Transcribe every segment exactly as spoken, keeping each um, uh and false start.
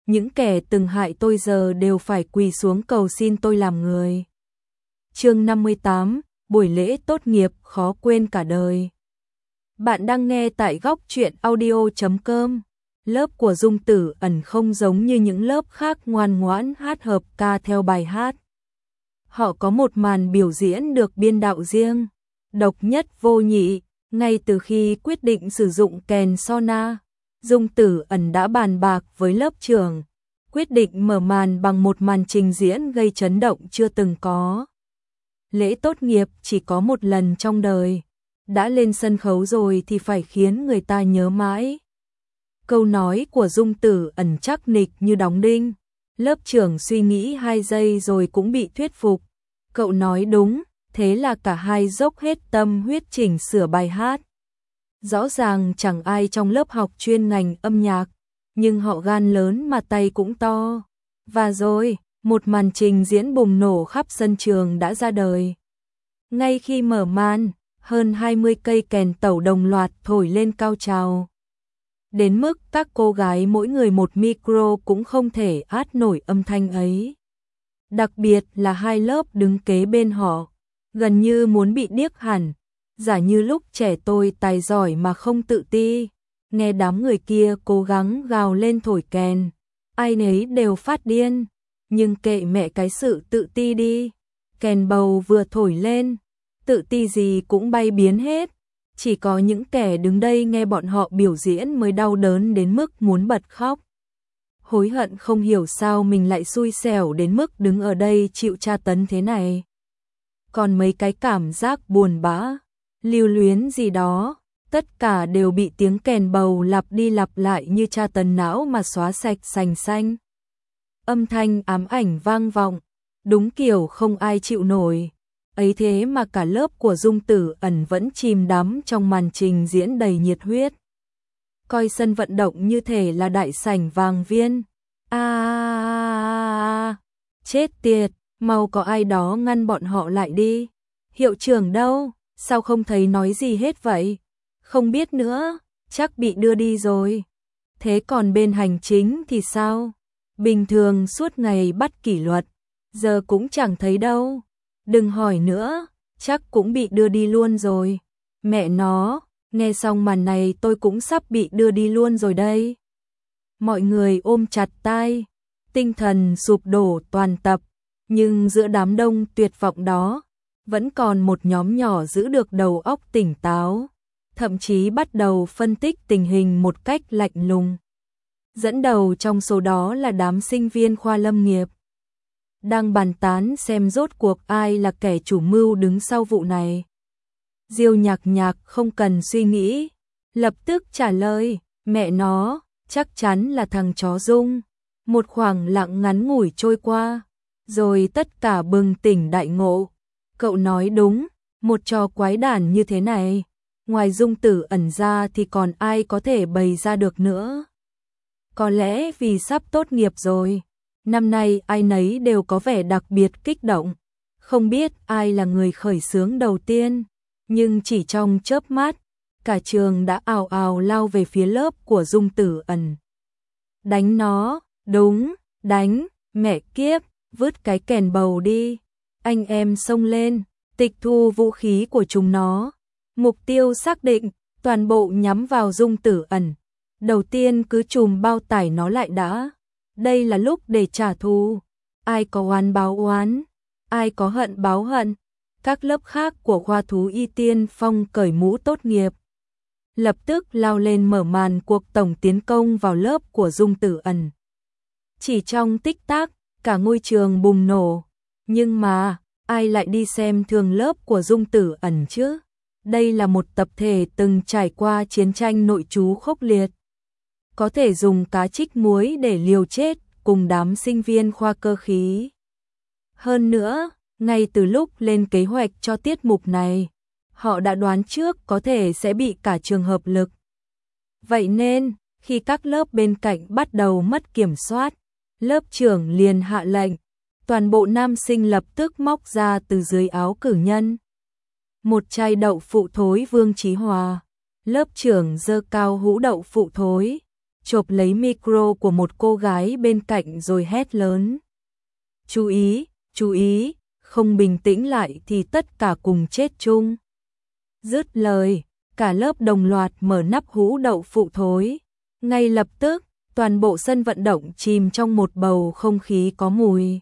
những kẻ từng hại tôi giờ đều phải quỳ xuống cầu xin tôi làm người. Chương năm mươi tám, buổi lễ tốt nghiệp khó quên cả đời. Bạn đang nghe tại góc truyện audio chấm com. Lớp của Dung Tử Ẩn không giống như những lớp khác ngoan ngoãn hát hợp ca theo bài hát. Họ có một màn biểu diễn được biên đạo riêng, độc nhất vô nhị. Ngay từ khi quyết định sử dụng kèn sona, Dung Tử Ẩn đã bàn bạc với lớp trưởng, quyết định mở màn bằng một màn trình diễn gây chấn động chưa từng có. Lễ tốt nghiệp chỉ có một lần trong đời, đã lên sân khấu rồi thì phải khiến người ta nhớ mãi. Câu nói của Dung Tử Ẩn chắc nịch như đóng đinh, lớp trưởng suy nghĩ hai giây rồi cũng bị thuyết phục. Cậu nói đúng, thế là cả hai dốc hết tâm huyết chỉnh sửa bài hát. Rõ ràng chẳng ai trong lớp học chuyên ngành âm nhạc, nhưng họ gan lớn mà tay cũng to. Và rồi, một màn trình diễn bùng nổ khắp sân trường đã ra đời. Ngay khi mở màn, hơn hai mươi cây kèn tẩu đồng loạt thổi lên cao trào. Đến mức các cô gái mỗi người một micro cũng không thể át nổi âm thanh ấy. Đặc biệt là hai lớp đứng kế bên họ, gần như muốn bị điếc hẳn, giả như lúc trẻ tôi tài giỏi mà không tự ti. Nghe đám người kia cố gắng gào lên thổi kèn, ai nấy đều phát điên, nhưng kệ mẹ cái sự tự ti đi. Kèn bầu vừa thổi lên, tự ti gì cũng bay biến hết, chỉ có những kẻ đứng đây nghe bọn họ biểu diễn mới đau đớn đến mức muốn bật khóc. Hối hận không hiểu sao mình lại xui xẻo đến mức đứng ở đây chịu tra tấn thế này. Còn mấy cái cảm giác buồn bã, lưu luyến gì đó, tất cả đều bị tiếng kèn bầu lặp đi lặp lại như tra tấn não mà xóa sạch sành xanh. Âm thanh ám ảnh vang vọng, đúng kiểu không ai chịu nổi. Ấy thế mà cả lớp của Dung Tử Ẩn vẫn chìm đắm trong màn trình diễn đầy nhiệt huyết. Coi sân vận động như thể là đại sảnh vàng viên. À, à, à, chết tiệt, mau có ai đó ngăn bọn họ lại đi. Hiệu trưởng đâu, sao không thấy nói gì hết vậy? Không biết nữa, chắc bị đưa đi rồi. Thế còn bên hành chính thì sao? Bình thường suốt ngày bắt kỷ luật, giờ cũng chẳng thấy đâu. Đừng hỏi nữa, chắc cũng bị đưa đi luôn rồi. Mẹ nó, nghe xong màn này tôi cũng sắp bị đưa đi luôn rồi đây. Mọi người ôm chặt tai, tinh thần sụp đổ toàn tập, nhưng giữa đám đông tuyệt vọng đó, vẫn còn một nhóm nhỏ giữ được đầu óc tỉnh táo, thậm chí bắt đầu phân tích tình hình một cách lạnh lùng. Dẫn đầu trong số đó là đám sinh viên khoa lâm nghiệp, đang bàn tán xem rốt cuộc ai là kẻ chủ mưu đứng sau vụ này. Diêu Nhạc Nhạc không cần suy nghĩ, lập tức trả lời, mẹ nó, chắc chắn là thằng chó Dung. Một khoảng lặng ngắn ngủi trôi qua, rồi tất cả bừng tỉnh đại ngộ. Cậu nói đúng, một trò quái đản như thế này, ngoài Dung Tử Ẩn ra thì còn ai có thể bày ra được nữa. Có lẽ vì sắp tốt nghiệp rồi, năm nay ai nấy đều có vẻ đặc biệt kích động. Không biết ai là người khởi xướng đầu tiên, nhưng chỉ trong chớp mắt, cả trường đã ào ào lao về phía lớp của Dung Tử Ẩn. Đánh nó, đúng, đánh, mẹ kiếp, vứt cái kèn bầu đi. Anh em xông lên, tịch thu vũ khí của chúng nó. Mục tiêu xác định, toàn bộ nhắm vào Dung Tử Ẩn. Đầu tiên cứ chùm bao tải nó lại đã. Đây là lúc để trả thù. Ai có oán báo oán, ai có hận báo hận. Các lớp khác của khoa thú y tiên phong cởi mũ tốt nghiệp, lập tức lao lên mở màn cuộc tổng tiến công vào lớp của Dung Tử Ẩn. Chỉ trong tích tắc, cả ngôi trường bùng nổ. Nhưng mà, ai lại đi xem thường lớp của Dung Tử Ẩn chứ? Đây là một tập thể từng trải qua chiến tranh nội trú khốc liệt, có thể dùng cá trích muối để liều chết cùng đám sinh viên khoa cơ khí. Hơn nữa, ngay từ lúc lên kế hoạch cho tiết mục này, họ đã đoán trước có thể sẽ bị cả trường hợp lực. Vậy nên, khi các lớp bên cạnh bắt đầu mất kiểm soát, lớp trưởng liền hạ lệnh, toàn bộ nam sinh lập tức móc ra từ dưới áo cử nhân một chai đậu phụ thối Vương Chí Hòa. Lớp trưởng giơ cao hũ đậu phụ thối, chộp lấy micro của một cô gái bên cạnh rồi hét lớn. Chú ý, chú ý, không bình tĩnh lại thì tất cả cùng chết chung. Dứt lời, cả lớp đồng loạt mở nắp hũ đậu phụ thối. Ngay lập tức, toàn bộ sân vận động chìm trong một bầu không khí có mùi.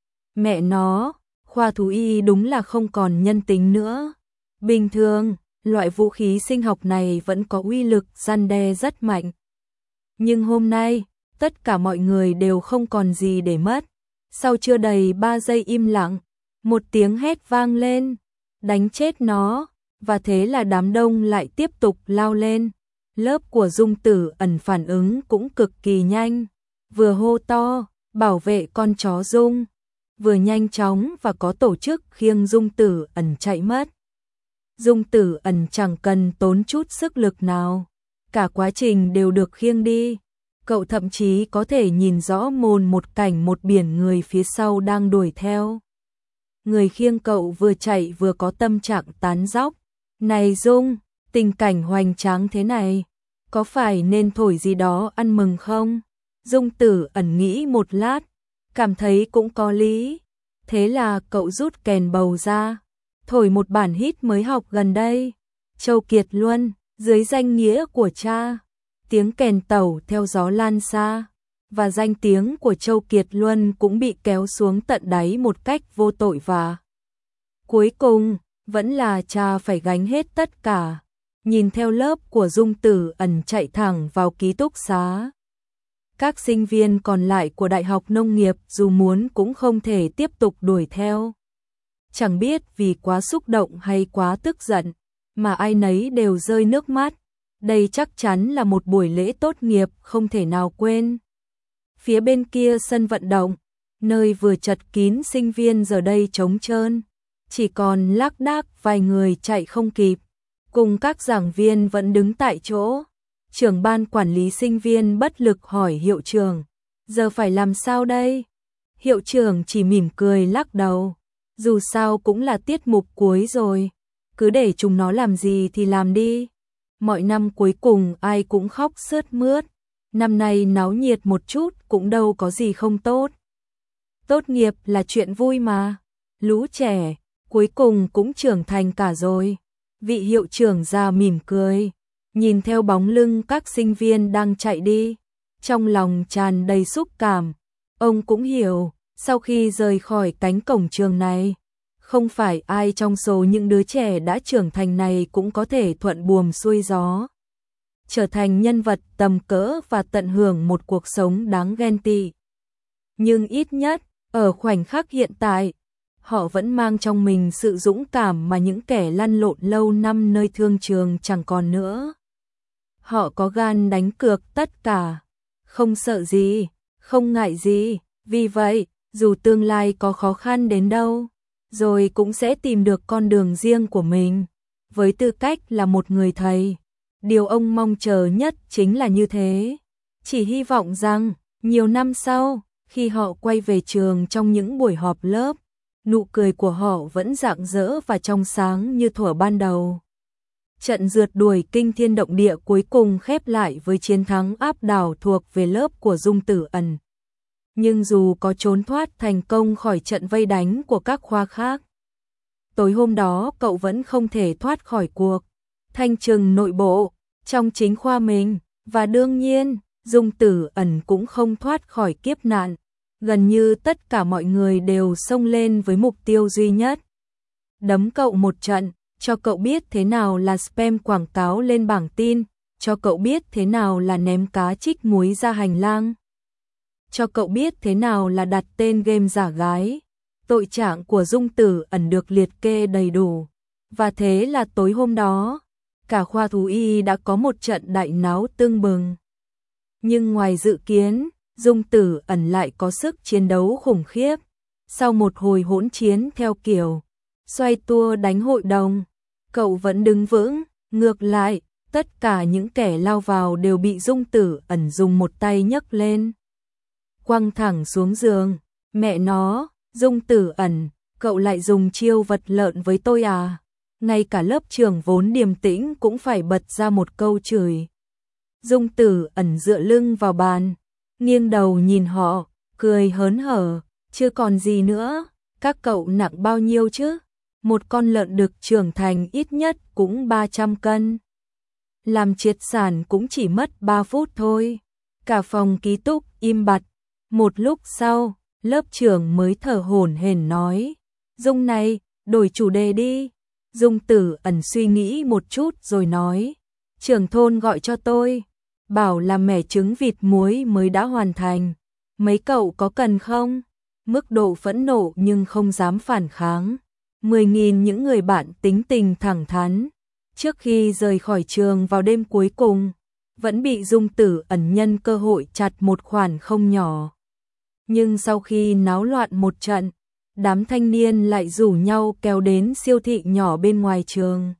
Mẹ nó, khoa thú y đúng là không còn nhân tính nữa. Bình thường, loại vũ khí sinh học này vẫn có uy lực răn đe rất mạnh. Nhưng hôm nay, tất cả mọi người đều không còn gì để mất. Sau chưa đầy ba giây im lặng, một tiếng hét vang lên, đánh chết nó, và thế là đám đông lại tiếp tục lao lên. Lớp của Dung Tử Ẩn phản ứng cũng cực kỳ nhanh, vừa hô to, bảo vệ con chó Dung, vừa nhanh chóng và có tổ chức khiêng Dung Tử Ẩn chạy mất. Dung Tử Ẩn chẳng cần tốn chút sức lực nào, cả quá trình đều được khiêng đi. Cậu thậm chí có thể nhìn rõ mồn một cảnh một biển người phía sau đang đuổi theo. Người khiêng cậu vừa chạy vừa có tâm trạng tán dóc. Này Dung, tình cảnh hoành tráng thế này, có phải nên thổi gì đó ăn mừng không? Dung Tử Ẩn nghĩ một lát, cảm thấy cũng có lý. Thế là cậu rút kèn bầu ra, thổi một bản hit mới học gần đây. Châu Kiệt Luân, dưới danh nghĩa của cha. Tiếng kèn tẩu theo gió lan xa, và danh tiếng của Châu Kiệt Luân cũng bị kéo xuống tận đáy một cách vô tội và cuối cùng, vẫn là cha phải gánh hết tất cả. Nhìn theo lớp của Dung Tử Ẩn chạy thẳng vào ký túc xá. Các sinh viên còn lại của Đại học Nông nghiệp dù muốn cũng không thể tiếp tục đuổi theo. Chẳng biết vì quá xúc động hay quá tức giận, mà ai nấy đều rơi nước mắt. Đây chắc chắn là một buổi lễ tốt nghiệp không thể nào quên. Phía bên kia sân vận động, nơi vừa chật kín sinh viên giờ đây trống trơn, chỉ còn lác đác vài người chạy không kịp, cùng các giảng viên vẫn đứng tại chỗ. Trưởng ban quản lý sinh viên bất lực hỏi hiệu trưởng, giờ phải làm sao đây? Hiệu trưởng chỉ mỉm cười lắc đầu, dù sao cũng là tiết mục cuối rồi, cứ để chúng nó làm gì thì làm đi. Mọi năm cuối cùng ai cũng khóc sướt mướt, năm nay náo nhiệt một chút cũng đâu có gì không tốt. Tốt nghiệp là chuyện vui mà, lũ trẻ, cuối cùng cũng trưởng thành cả rồi. Vị hiệu trưởng già mỉm cười, nhìn theo bóng lưng các sinh viên đang chạy đi, trong lòng tràn đầy xúc cảm. Ông cũng hiểu, sau khi rời khỏi cánh cổng trường này, không phải ai trong số những đứa trẻ đã trưởng thành này cũng có thể thuận buồm xuôi gió, trở thành nhân vật tầm cỡ và tận hưởng một cuộc sống đáng ghen tị. Nhưng ít nhất, ở khoảnh khắc hiện tại, họ vẫn mang trong mình sự dũng cảm mà những kẻ lăn lộn lâu năm nơi thương trường chẳng còn nữa. Họ có gan đánh cược tất cả, không sợ gì, không ngại gì, vì vậy, dù tương lai có khó khăn đến đâu, rồi cũng sẽ tìm được con đường riêng của mình. Với tư cách là một người thầy, điều ông mong chờ nhất chính là như thế. Chỉ hy vọng rằng, nhiều năm sau, khi họ quay về trường trong những buổi họp lớp, nụ cười của họ vẫn rạng rỡ và trong sáng như thuở ban đầu. Trận rượt đuổi kinh thiên động địa cuối cùng khép lại với chiến thắng áp đảo thuộc về lớp của Dung Tử Ẩn. Nhưng dù có trốn thoát thành công khỏi trận vây đánh của các khoa khác, tối hôm đó cậu vẫn không thể thoát khỏi cuộc thanh trừng nội bộ trong chính khoa mình, và đương nhiên, Dung Tử Ẩn cũng không thoát khỏi kiếp nạn. Gần như tất cả mọi người đều xông lên với mục tiêu duy nhất. Đấm cậu một trận, cho cậu biết thế nào là spam quảng cáo lên bảng tin, cho cậu biết thế nào là ném cá trích muối ra hành lang, cho cậu biết thế nào là đặt tên game giả gái. Tội trạng của Dung Tử Ẩn được liệt kê đầy đủ. Và thế là tối hôm đó, cả khoa thú y đã có một trận đại náo tưng bừng. Nhưng ngoài dự kiến, Dung Tử Ẩn lại có sức chiến đấu khủng khiếp. Sau một hồi hỗn chiến theo kiểu xoay tua đánh hội đồng, cậu vẫn đứng vững. Ngược lại, tất cả những kẻ lao vào đều bị Dung Tử Ẩn dùng một tay nhấc lên, quăng thẳng xuống giường. Mẹ nó, Dung Tử Ẩn, cậu lại dùng chiêu vật lợn với tôi à? Ngay cả lớp trưởng vốn điềm tĩnh cũng phải bật ra một câu chửi. Dung Tử Ẩn dựa lưng vào bàn, nghiêng đầu nhìn họ, cười hớn hở, chưa còn gì nữa, các cậu nặng bao nhiêu chứ? Một con lợn đực trưởng thành ít nhất cũng ba trăm cân. Làm triệt sản cũng chỉ mất ba phút thôi. Cả phòng ký túc im bặt. Một lúc sau, lớp trưởng mới thở hổn hển nói, Dung này, đổi chủ đề đi. Dung Tử Ẩn suy nghĩ một chút rồi nói, trưởng thôn gọi cho tôi, bảo là mẻ trứng vịt muối mới đã hoàn thành. Mấy cậu có cần không? Mức độ phẫn nộ nhưng không dám phản kháng. Mười nghìn những người bạn tính tình thẳng thắn. Trước khi rời khỏi trường vào đêm cuối cùng, vẫn bị Dung Tử Ẩn nhân cơ hội chặt một khoản không nhỏ. Nhưng sau khi náo loạn một trận, đám thanh niên lại rủ nhau kéo đến siêu thị nhỏ bên ngoài trường.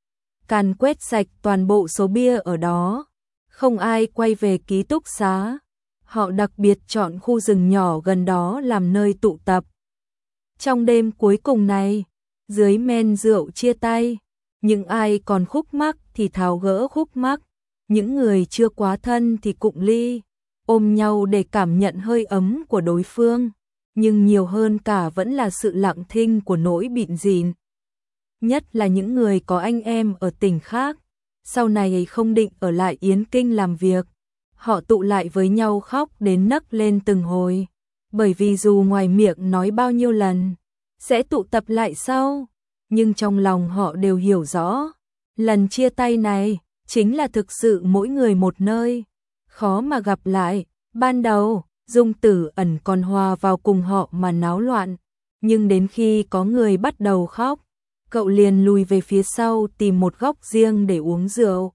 Càn quét sạch toàn bộ số bia ở đó. Không ai quay về ký túc xá. Họ đặc biệt chọn khu rừng nhỏ gần đó làm nơi tụ tập. Trong đêm cuối cùng này, dưới men rượu chia tay, những ai còn khúc mắc thì tháo gỡ khúc mắc, những người chưa quá thân thì cụng ly, ôm nhau để cảm nhận hơi ấm của đối phương, nhưng nhiều hơn cả vẫn là sự lặng thinh của nỗi bịn rỉn. Nhất là những người có anh em ở tỉnh khác, sau này không định ở lại Yến Kinh làm việc, họ tụ lại với nhau khóc đến nấc lên từng hồi, bởi vì dù ngoài miệng nói bao nhiêu lần sẽ tụ tập lại sau, nhưng trong lòng họ đều hiểu rõ, lần chia tay này chính là thực sự mỗi người một nơi, khó mà gặp lại. Ban đầu, Dung Tử Ẩn còn hòa vào cùng họ mà náo loạn, nhưng đến khi có người bắt đầu khóc, cậu liền lùi về phía sau tìm một góc riêng để uống rượu.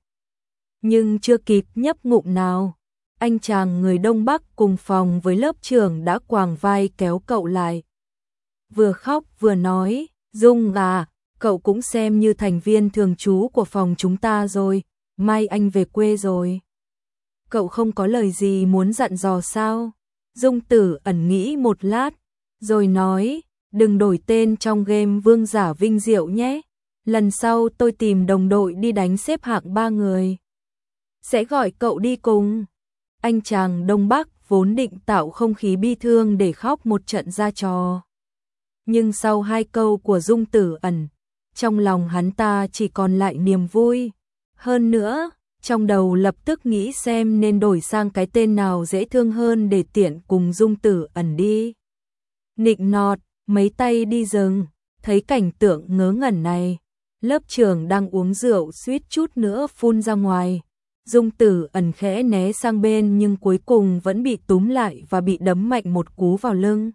Nhưng chưa kịp nhấp ngụm nào, anh chàng người Đông Bắc cùng phòng với lớp trưởng đã quàng vai kéo cậu lại. Vừa khóc vừa nói, Dung à, cậu cũng xem như thành viên thường trú của phòng chúng ta rồi, mai anh về quê rồi. Cậu không có lời gì muốn dặn dò sao? Dung Tử Ẩn nghĩ một lát, rồi nói, đừng đổi tên trong game Vương Giả Vinh Diệu nhé. Lần sau tôi tìm đồng đội đi đánh xếp hạng ba người, sẽ gọi cậu đi cùng. Anh chàng Đông Bắc vốn định tạo không khí bi thương để khóc một trận ra trò. Nhưng sau hai câu của Dung Tử Ẩn, trong lòng hắn ta chỉ còn lại niềm vui. Hơn nữa, trong đầu lập tức nghĩ xem nên đổi sang cái tên nào dễ thương hơn để tiện cùng Dung Tử Ẩn đi. Nịnh nọt, mấy tay đi rừng, thấy cảnh tượng ngớ ngẩn này, lớp trưởng đang uống rượu suýt chút nữa phun ra ngoài. Dung Tử Ẩn khẽ né sang bên nhưng cuối cùng vẫn bị túm lại và bị đấm mạnh một cú vào lưng.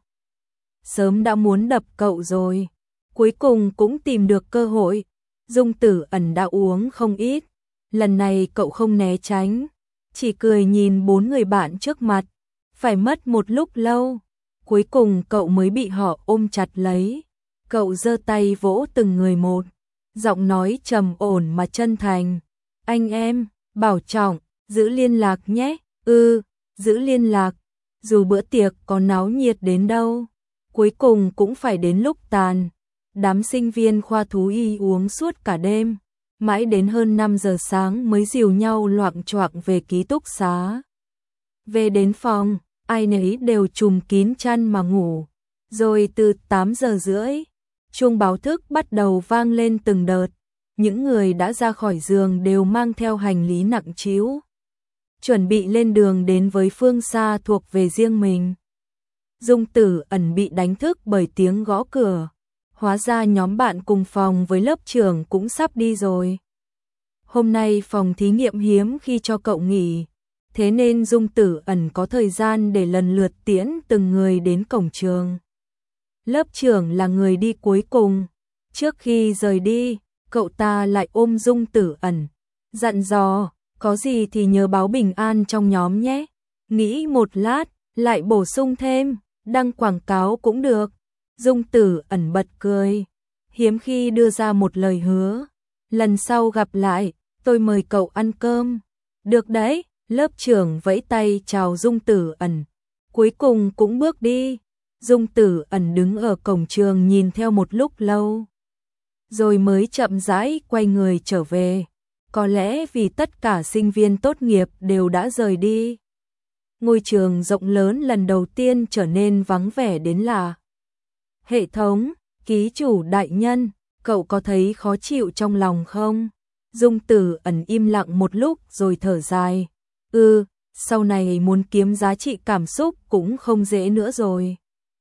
Sớm đã muốn đập cậu rồi, cuối cùng cũng tìm được cơ hội. Dung Tử Ẩn đã uống không ít, lần này cậu không né tránh, chỉ cười nhìn bốn người bạn trước mặt. Phải mất một lúc lâu, cuối cùng cậu mới bị họ ôm chặt lấy. Cậu giơ tay vỗ từng người một, giọng nói trầm ổn mà chân thành. Anh em, bảo trọng, giữ liên lạc nhé. Ừ, giữ liên lạc. Dù bữa tiệc có náo nhiệt đến đâu, cuối cùng cũng phải đến lúc tàn. Đám sinh viên khoa thú y uống suốt cả đêm, mãi đến hơn năm giờ sáng mới dìu nhau loạng choạng về ký túc xá. Về đến phòng, ai nấy đều trùm kín chăn mà ngủ. Rồi từ tám giờ rưỡi, chuông báo thức bắt đầu vang lên từng đợt. Những người đã ra khỏi giường đều mang theo hành lý nặng trĩu, chuẩn bị lên đường đến với phương xa thuộc về riêng mình. Dung Tử Ẩn bị đánh thức bởi tiếng gõ cửa. Hóa ra nhóm bạn cùng phòng với lớp trưởng cũng sắp đi rồi. Hôm nay phòng thí nghiệm hiếm khi cho cậu nghỉ, thế nên Dung Tử Ẩn có thời gian để lần lượt tiễn từng người đến cổng trường. Lớp trưởng là người đi cuối cùng. Trước khi rời đi, cậu ta lại ôm Dung Tử Ẩn, dặn dò, có gì thì nhớ báo bình an trong nhóm nhé. Nghĩ một lát, lại bổ sung thêm, đăng quảng cáo cũng được. Dung Tử Ẩn bật cười, hiếm khi đưa ra một lời hứa. Lần sau gặp lại, tôi mời cậu ăn cơm. Được đấy, lớp trưởng vẫy tay chào Dung Tử Ẩn, cuối cùng cũng bước đi. Dung Tử Ẩn đứng ở cổng trường nhìn theo một lúc lâu, rồi mới chậm rãi quay người trở về. có lẽ vì tất cả sinh viên tốt nghiệp đều đã rời đi. Ngôi trường rộng lớn lần đầu tiên trở nên vắng vẻ đến lạ. Hệ thống, ký chủ đại nhân, cậu có thấy khó chịu trong lòng không? Dung Tử Ẩn im lặng một lúc rồi thở dài. Ừ, sau này muốn kiếm giá trị cảm xúc cũng không dễ nữa rồi.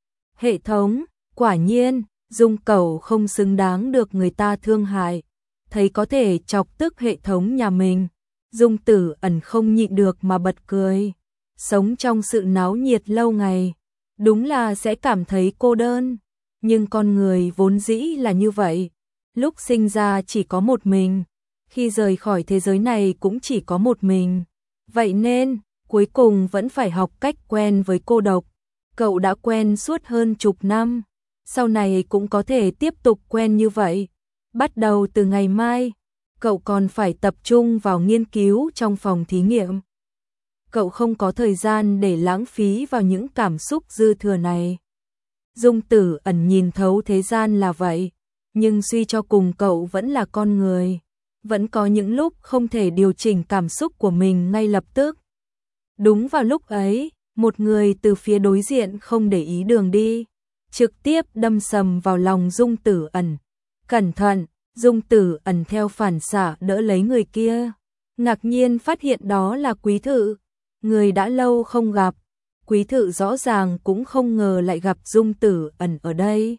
Hệ thống, quả nhiên, Dung cậu không xứng đáng được người ta thương hại. Thấy có thể chọc tức hệ thống nhà mình. Dung Tử Ẩn không nhịn được mà bật cười. Sống trong sự náo nhiệt lâu ngày, đúng là sẽ cảm thấy cô đơn. Nhưng con người vốn dĩ là như vậy. Lúc sinh ra chỉ có một mình, khi rời khỏi thế giới này cũng chỉ có một mình. Vậy nên, cuối cùng vẫn phải học cách quen với cô độc. Cậu đã quen suốt hơn chục năm, sau này cũng có thể tiếp tục quen như vậy. Bắt đầu từ ngày mai, cậu còn phải tập trung vào nghiên cứu trong phòng thí nghiệm. Cậu không có thời gian để lãng phí vào những cảm xúc dư thừa này. Dung Tử Ẩn nhìn thấu thế gian là vậy, nhưng suy cho cùng cậu vẫn là con người. Vẫn có những lúc không thể điều chỉnh cảm xúc của mình ngay lập tức. Đúng vào lúc ấy, một người từ phía đối diện không để ý đường đi, trực tiếp đâm sầm vào lòng Dung Tử Ẩn. Cẩn thận, Dung Tử Ẩn theo phản xạ đỡ lấy người kia, ngạc nhiên phát hiện đó là Quý Thự, người đã lâu không gặp. Quý Thự rõ ràng cũng không ngờ lại gặp Dung Tử Ẩn ở đây.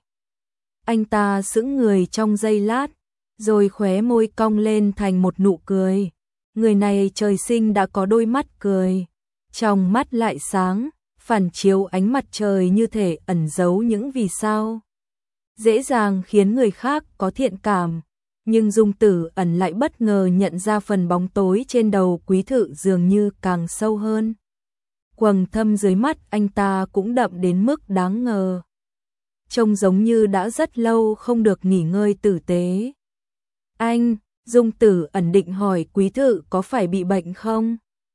Anh ta sững người trong giây lát, rồi khóe môi cong lên thành một nụ cười. Người này trời sinh đã có đôi mắt cười, trong mắt lại sáng, phản chiếu ánh mặt trời như thể ẩn giấu những vì sao. Dễ dàng khiến người khác có thiện cảm, nhưng Dung Tử Ẩn lại bất ngờ nhận ra phần bóng tối trên đầu Quý Thự dường như càng sâu hơn. Quầng thâm dưới mắt anh ta cũng đậm đến mức đáng ngờ. Trông giống như đã rất lâu không được nghỉ ngơi tử tế. Anh, Dung Tử Ẩn định hỏi Quý Thự có phải bị bệnh không?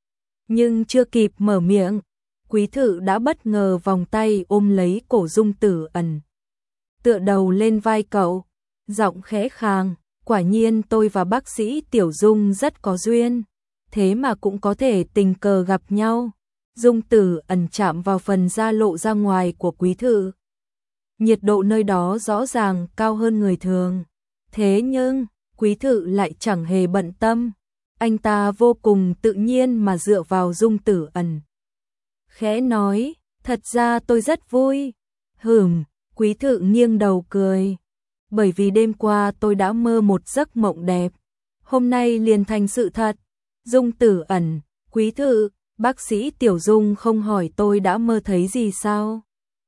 Nhưng chưa kịp mở miệng, Quý Thự đã bất ngờ vòng tay ôm lấy cổ Dung Tử Ẩn. Tựa đầu lên vai cậu, giọng khẽ khàng, quả nhiên tôi và bác sĩ Tiểu Dung rất có duyên, thế mà cũng có thể tình cờ gặp nhau. Dung Tử Ẩn chạm vào phần da lộ ra ngoài của Quý Thự. Nhiệt độ nơi đó rõ ràng cao hơn người thường. Thế nhưng, Quý Thự lại chẳng hề bận tâm. Anh ta vô cùng tự nhiên mà dựa vào Dung Tử Ẩn. Khẽ nói, thật ra tôi rất vui. Hửm, Quý Thự nghiêng đầu cười. Bởi vì đêm qua tôi đã mơ một giấc mộng đẹp. Hôm nay liền thành sự thật. Dung Tử Ẩn, Quý Thự, bác sĩ Tiểu Dung không hỏi tôi đã mơ thấy gì sao?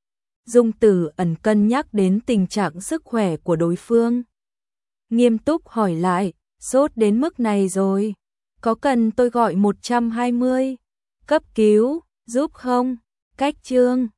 Dung Tử Ẩn cân nhắc đến tình trạng sức khỏe của đối phương. Nghiêm túc hỏi lại, sốt đến mức này rồi, có cần tôi gọi một trăm hai mươi cấp cứu giúp không? Cách chương